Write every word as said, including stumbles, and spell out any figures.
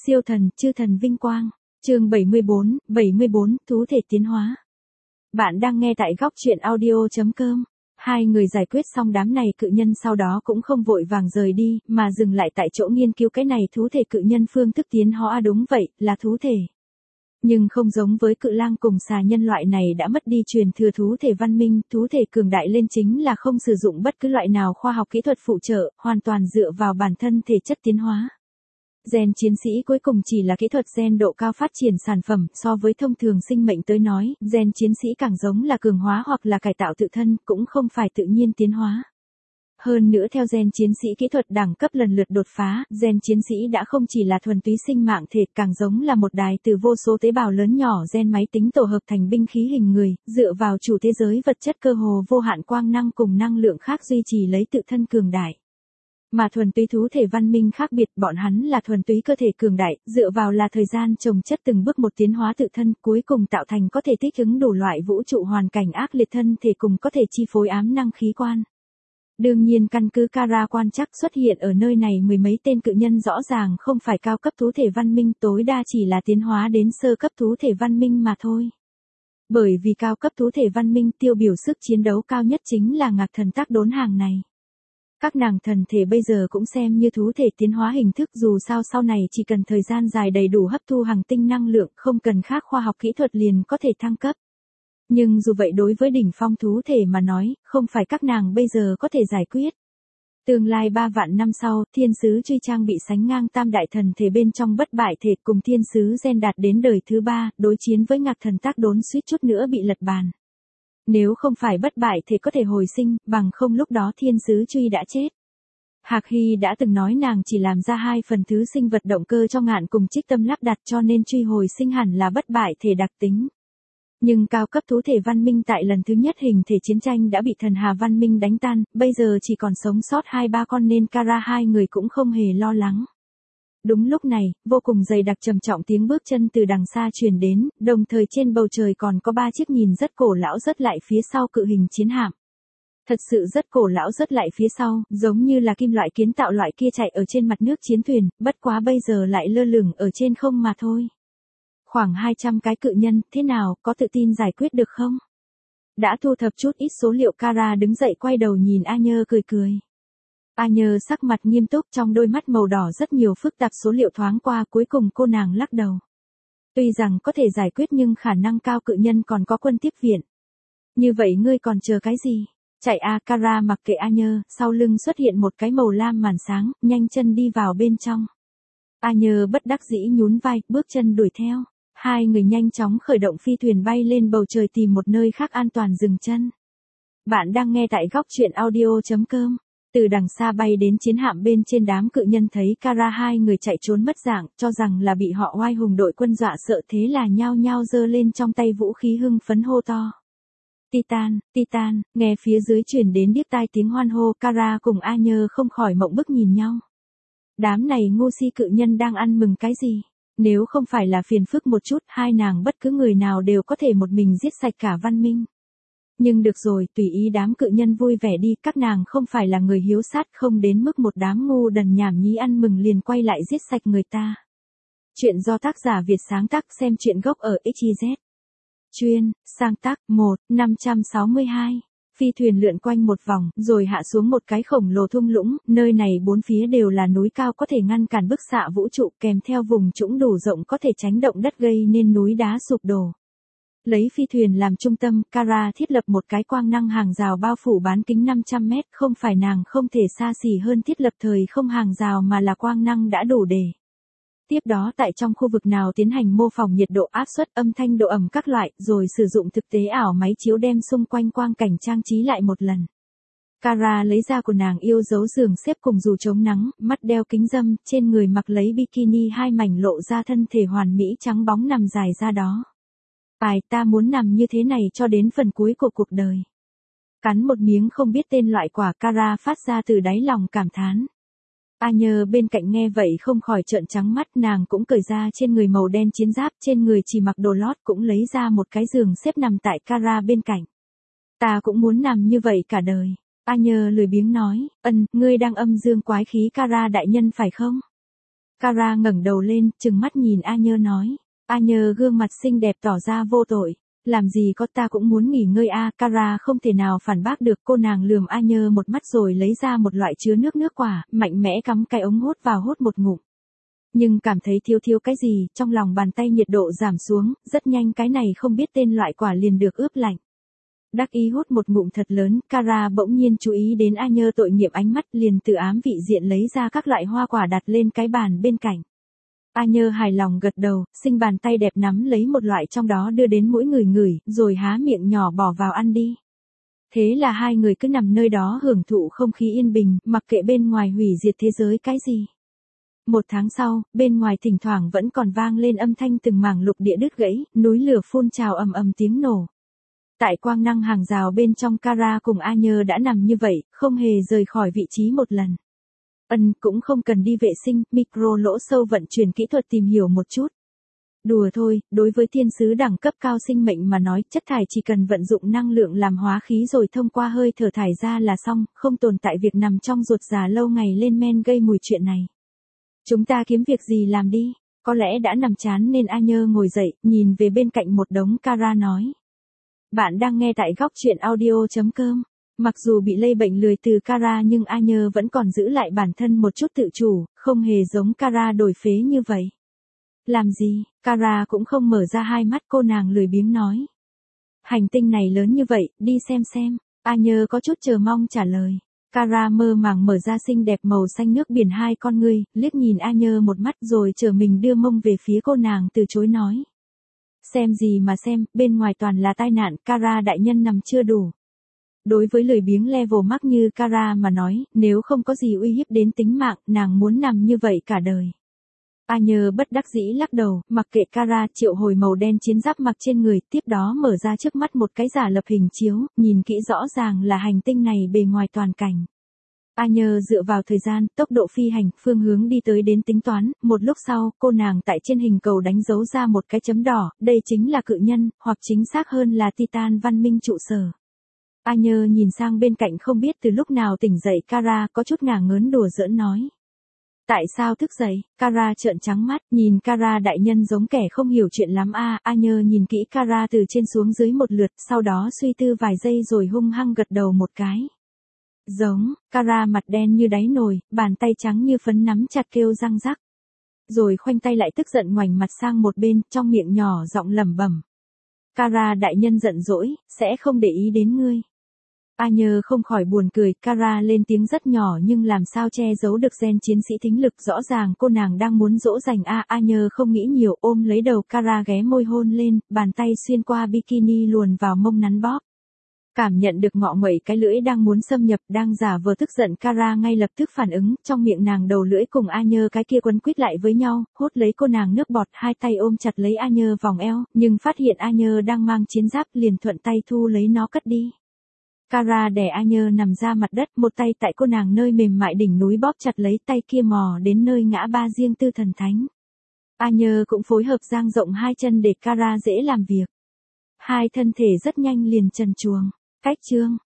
Siêu thần, chư thần vinh quang. Chương bảy mươi bốn, bảy mươi bốn, thú thể tiến hóa. Bạn đang nghe tại góc truyện audio chấm com. Hai người giải quyết xong đám này cự nhân sau đó cũng không vội vàng rời đi, mà dừng lại tại chỗ nghiên cứu cái này thú thể cự nhân phương thức tiến hóa. Đúng vậy, là thú thể. Nhưng không giống với cự lang cùng xà nhân loại này đã mất đi truyền thừa thú thể văn minh, thú thể cường đại lên chính là không sử dụng bất cứ loại nào khoa học kỹ thuật phụ trợ, hoàn toàn dựa vào bản thân thể chất tiến hóa. Gen chiến sĩ cuối cùng chỉ là kỹ thuật gen độ cao phát triển sản phẩm, so với thông thường sinh mệnh tới nói, gen chiến sĩ càng giống là cường hóa hoặc là cải tạo tự thân, cũng không phải tự nhiên tiến hóa. Hơn nữa theo gen chiến sĩ kỹ thuật đẳng cấp lần lượt đột phá, gen chiến sĩ đã không chỉ là thuần túy sinh mạng thể, càng giống là một đài từ vô số tế bào lớn nhỏ gen máy tính tổ hợp thành binh khí hình người, dựa vào chủ thế giới vật chất cơ hồ vô hạn quang năng cùng năng lượng khác duy trì lấy tự thân cường đại. Mà thuần túy thú thể văn minh khác biệt, bọn hắn là thuần túy cơ thể cường đại, dựa vào là thời gian trồng chất từng bước một tiến hóa tự thân, cuối cùng tạo thành có thể thích ứng đủ loại vũ trụ hoàn cảnh ác liệt thân thể cùng có thể chi phối ám năng khí quan. Đương nhiên căn cứ Kara quan chắc xuất hiện ở nơi này mười mấy tên cự nhân rõ ràng không phải cao cấp thú thể văn minh, tối đa chỉ là tiến hóa đến sơ cấp thú thể văn minh mà thôi. Bởi vì cao cấp thú thể văn minh tiêu biểu sức chiến đấu cao nhất chính là ngạc thần tác đốn hàng này. Các nàng thần thể bây giờ cũng xem như thú thể tiến hóa hình thức, dù sao sau này chỉ cần thời gian dài đầy đủ hấp thu hàng tinh năng lượng, không cần khác khoa học kỹ thuật liền có thể thăng cấp. Nhưng dù vậy đối với đỉnh phong thú thể mà nói, không phải các nàng bây giờ có thể giải quyết. Tương lai ba vạn năm sau, thiên sứ truy trang bị sánh ngang tam đại thần thể bên trong bất bại thể cùng thiên sứ gen đạt đến đời thứ ba, đối chiến với ngạc thần tác đốn suýt chút nữa bị lật bàn. Nếu không phải bất bại thể có thể hồi sinh, bằng không lúc đó thiên sứ truy đã chết. Hạc Hy đã từng nói nàng chỉ làm ra hai phần thứ sinh vật động cơ cho ngạn cùng trích tâm lắp đặt, cho nên truy hồi sinh hẳn là bất bại thể đặc tính. Nhưng cao cấp thú thể văn minh tại lần thứ nhất hình thể chiến tranh đã bị thần hà văn minh đánh tan, bây giờ chỉ còn sống sót hai ba con nên Kara hai người cũng không hề lo lắng. Đúng lúc này, vô cùng dày đặc trầm trọng tiếng bước chân từ đằng xa truyền đến, đồng thời trên bầu trời còn có ba chiếc nhìn rất cổ lão rớt lại phía sau cự hình chiến hạm. Thật sự rất cổ lão rớt lại phía sau, giống như là kim loại kiến tạo loại kia chạy ở trên mặt nước chiến thuyền, bất quá bây giờ lại lơ lửng ở trên không mà thôi. Khoảng hai trăm cái cự nhân, thế nào, có tự tin giải quyết được không? Đã thu thập chút ít số liệu, Kara đứng dậy quay đầu nhìn A Nhơ cười cười. A Nhơ sắc mặt nghiêm túc, trong đôi mắt màu đỏ rất nhiều phức tạp số liệu thoáng qua, cuối cùng cô nàng lắc đầu. Tuy rằng có thể giải quyết nhưng khả năng cao cự nhân còn có quân tiếp viện. Như vậy ngươi còn chờ cái gì? Chạy a. Kara mặc kệ A Nhơ, sau lưng xuất hiện một cái màu lam màn sáng, nhanh chân đi vào bên trong. A Nhơ bất đắc dĩ nhún vai, bước chân đuổi theo. Hai người nhanh chóng khởi động phi thuyền bay lên bầu trời tìm một nơi khác an toàn dừng chân. Bạn đang nghe tại góc truyện audio chấm com. Từ đằng xa bay đến chiến hạm bên trên, đám cự nhân thấy Kara hai người chạy trốn mất dạng, cho rằng là bị họ oai hùng đội quân dọa sợ, thế là nhao nhao giơ lên trong tay vũ khí hưng phấn hô to. Titan, Titan, nghe phía dưới truyền đến điếc tai tiếng hoan hô, Kara cùng A Nhơ không khỏi mộng bức nhìn nhau. Đám này ngu si cự nhân đang ăn mừng cái gì? Nếu không phải là phiền phức một chút, hai nàng bất cứ người nào đều có thể một mình giết sạch cả văn minh. Nhưng được rồi, tùy ý đám cự nhân vui vẻ đi, các nàng không phải là người hiếu sát, không đến mức một đám ngu đần nhảm nhí ăn mừng liền quay lại giết sạch người ta. Chuyện do tác giả Việt sáng tác, xem truyện gốc ở ích i dét. Chuyên, sáng tác, một, năm trăm sáu mươi hai. Phi thuyền lượn quanh một vòng, rồi hạ xuống một cái khổng lồ thung lũng, nơi này bốn phía đều là núi cao có thể ngăn cản bức xạ vũ trụ, kèm theo vùng trũng đủ rộng có thể tránh động đất gây nên núi đá sụp đổ. Lấy phi thuyền làm trung tâm, Kara thiết lập một cái quang năng hàng rào bao phủ bán kính năm trăm mét, không phải nàng không thể xa xỉ hơn thiết lập thời không hàng rào mà là quang năng đã đủ để. Tiếp đó tại trong khu vực nào tiến hành mô phỏng nhiệt độ, áp suất, âm thanh, độ ẩm các loại, rồi sử dụng thực tế ảo máy chiếu đem xung quanh quang cảnh trang trí lại một lần. Kara lấy ra của nàng yêu dấu giường xếp cùng dù chống nắng, mắt đeo kính râm, trên người mặc lấy bikini, hai mảnh lộ ra thân thể hoàn mỹ trắng bóng nằm dài ra đó. Ai, ta muốn nằm như thế này cho đến phần cuối của cuộc đời. Cắn một miếng không biết tên loại quả, Kara phát ra từ đáy lòng cảm thán. A Nhơ bên cạnh nghe vậy không khỏi trợn trắng mắt, nàng cũng cởi ra trên người màu đen chiến giáp, trên người chỉ mặc đồ lót, cũng lấy ra một cái giường xếp nằm tại Kara bên cạnh. Ta cũng muốn nằm như vậy cả đời. A Nhơ lười biếng nói, ân, ngươi đang âm dương quái khí Kara đại nhân phải không? Kara ngẩng đầu lên, trừng mắt nhìn A Nhơ nói. A Nhơ gương mặt xinh đẹp tỏ ra vô tội. Làm gì có, ta cũng muốn nghỉ ngơi a. Kara không thể nào phản bác được, cô nàng lườm A Nhơ một mắt rồi lấy ra một loại chứa nước nước quả, mạnh mẽ cắm cái ống hút vào hút một ngụm. Nhưng cảm thấy thiếu thiếu cái gì, trong lòng bàn tay nhiệt độ giảm xuống, rất nhanh cái này không biết tên loại quả liền được ướp lạnh. Đắc ý hút một ngụm thật lớn, Kara bỗng nhiên chú ý đến A Nhơ tội nghiệp ánh mắt, liền từ ám vị diện lấy ra các loại hoa quả đặt lên cái bàn bên cạnh. A Nhơ hài lòng gật đầu, xinh bàn tay đẹp nắm lấy một loại trong đó đưa đến mũi người ngửi, rồi há miệng nhỏ bỏ vào ăn đi. Thế là hai người cứ nằm nơi đó hưởng thụ không khí yên bình, mặc kệ bên ngoài hủy diệt thế giới cái gì. Một tháng sau, bên ngoài thỉnh thoảng vẫn còn vang lên âm thanh từng mảng lục địa đứt gãy, núi lửa phun trào ầm ầm tiếng nổ. Tại quang năng hàng rào bên trong, Kara cùng A Nhơ đã nằm như vậy, không hề rời khỏi vị trí một lần. Ân, cũng không cần đi vệ sinh, micro lỗ sâu vận chuyển kỹ thuật tìm hiểu một chút. Đùa thôi, đối với thiên sứ đẳng cấp cao sinh mệnh mà nói, chất thải chỉ cần vận dụng năng lượng làm hóa khí rồi thông qua hơi thở thải ra là xong, không tồn tại việc nằm trong ruột già lâu ngày lên men gây mùi chuyện này. Chúng ta kiếm việc gì làm đi, có lẽ đã nằm chán nên A Nhơ ngồi dậy, nhìn về bên cạnh một đống Kara nói. Bạn đang nghe tại góc truyện audio chấm com. Mặc dù bị lây bệnh lười từ Kara nhưng A Nhơ vẫn còn giữ lại bản thân một chút tự chủ, không hề giống Kara đổi phế như vậy. Làm gì, Kara cũng không mở ra hai mắt, cô nàng lười biếng nói. Hành tinh này lớn như vậy, đi xem xem. A Nhơ có chút chờ mong trả lời. Kara mơ màng mở ra xinh đẹp màu xanh nước biển hai con ngươi, liếc nhìn A Nhơ một mắt rồi trở mình đưa mông về phía cô nàng từ chối nói. Xem gì mà xem, bên ngoài toàn là tai nạn, Kara đại nhân nằm chưa đủ. Đối với lười biếng level mắc như Kara mà nói, nếu không có gì uy hiếp đến tính mạng, nàng muốn nằm như vậy cả đời. A Nhơ bất đắc dĩ lắc đầu, mặc kệ Kara triệu hồi màu đen chiến giáp mặc trên người, tiếp đó mở ra trước mắt một cái giả lập hình chiếu, nhìn kỹ rõ ràng là hành tinh này bề ngoài toàn cảnh. A Nhơ dựa vào thời gian, tốc độ phi hành, phương hướng đi tới đến tính toán, một lúc sau, cô nàng tại trên hình cầu đánh dấu ra một cái chấm đỏ, đây chính là cự nhân, hoặc chính xác hơn là Titan văn minh trụ sở. A Nhơ nhìn sang bên cạnh không biết từ lúc nào tỉnh dậy Kara, có chút ngả ngớn đùa giỡn nói. Tại sao thức dậy? Kara trợn trắng mắt, nhìn Kara đại nhân giống kẻ không hiểu chuyện lắm a. À, A Nhơ nhìn kỹ Kara từ trên xuống dưới một lượt, sau đó suy tư vài giây rồi hung hăng gật đầu một cái. Giống, Kara mặt đen như đáy nồi, bàn tay trắng như phấn nắm chặt kêu răng rắc. Rồi khoanh tay lại tức giận ngoảnh mặt sang một bên, trong miệng nhỏ giọng lẩm bẩm. Kara đại nhân giận dỗi, sẽ không để ý đến ngươi. A Nhơ không khỏi buồn cười, Kara lên tiếng rất nhỏ nhưng làm sao che giấu được gen chiến sĩ thính lực, rõ ràng cô nàng đang muốn dỗ dành a. A Nhơ không nghĩ nhiều, ôm lấy đầu Kara ghé môi hôn lên, bàn tay xuyên qua bikini luồn vào mông nắn bóp. Cảm nhận được ngọ nguậy cái lưỡi đang muốn xâm nhập, đang giả vờ tức giận Kara ngay lập tức phản ứng, trong miệng nàng đầu lưỡi cùng A Nhơ cái kia quấn quýt lại với nhau, hút lấy cô nàng nước bọt, hai tay ôm chặt lấy A Nhơ vòng eo, nhưng phát hiện A Nhơ đang mang chiến giáp liền thuận tay thu lấy nó cất đi. Kara đè A Nhơ nằm ra mặt đất, một tay tại cô nàng nơi mềm mại đỉnh núi bóp chặt lấy, tay kia mò đến nơi ngã ba riêng tư thần thánh. A Nhơ cũng phối hợp dang rộng hai chân để Kara dễ làm việc. Hai thân thể rất nhanh liền trần truồng. Cách chương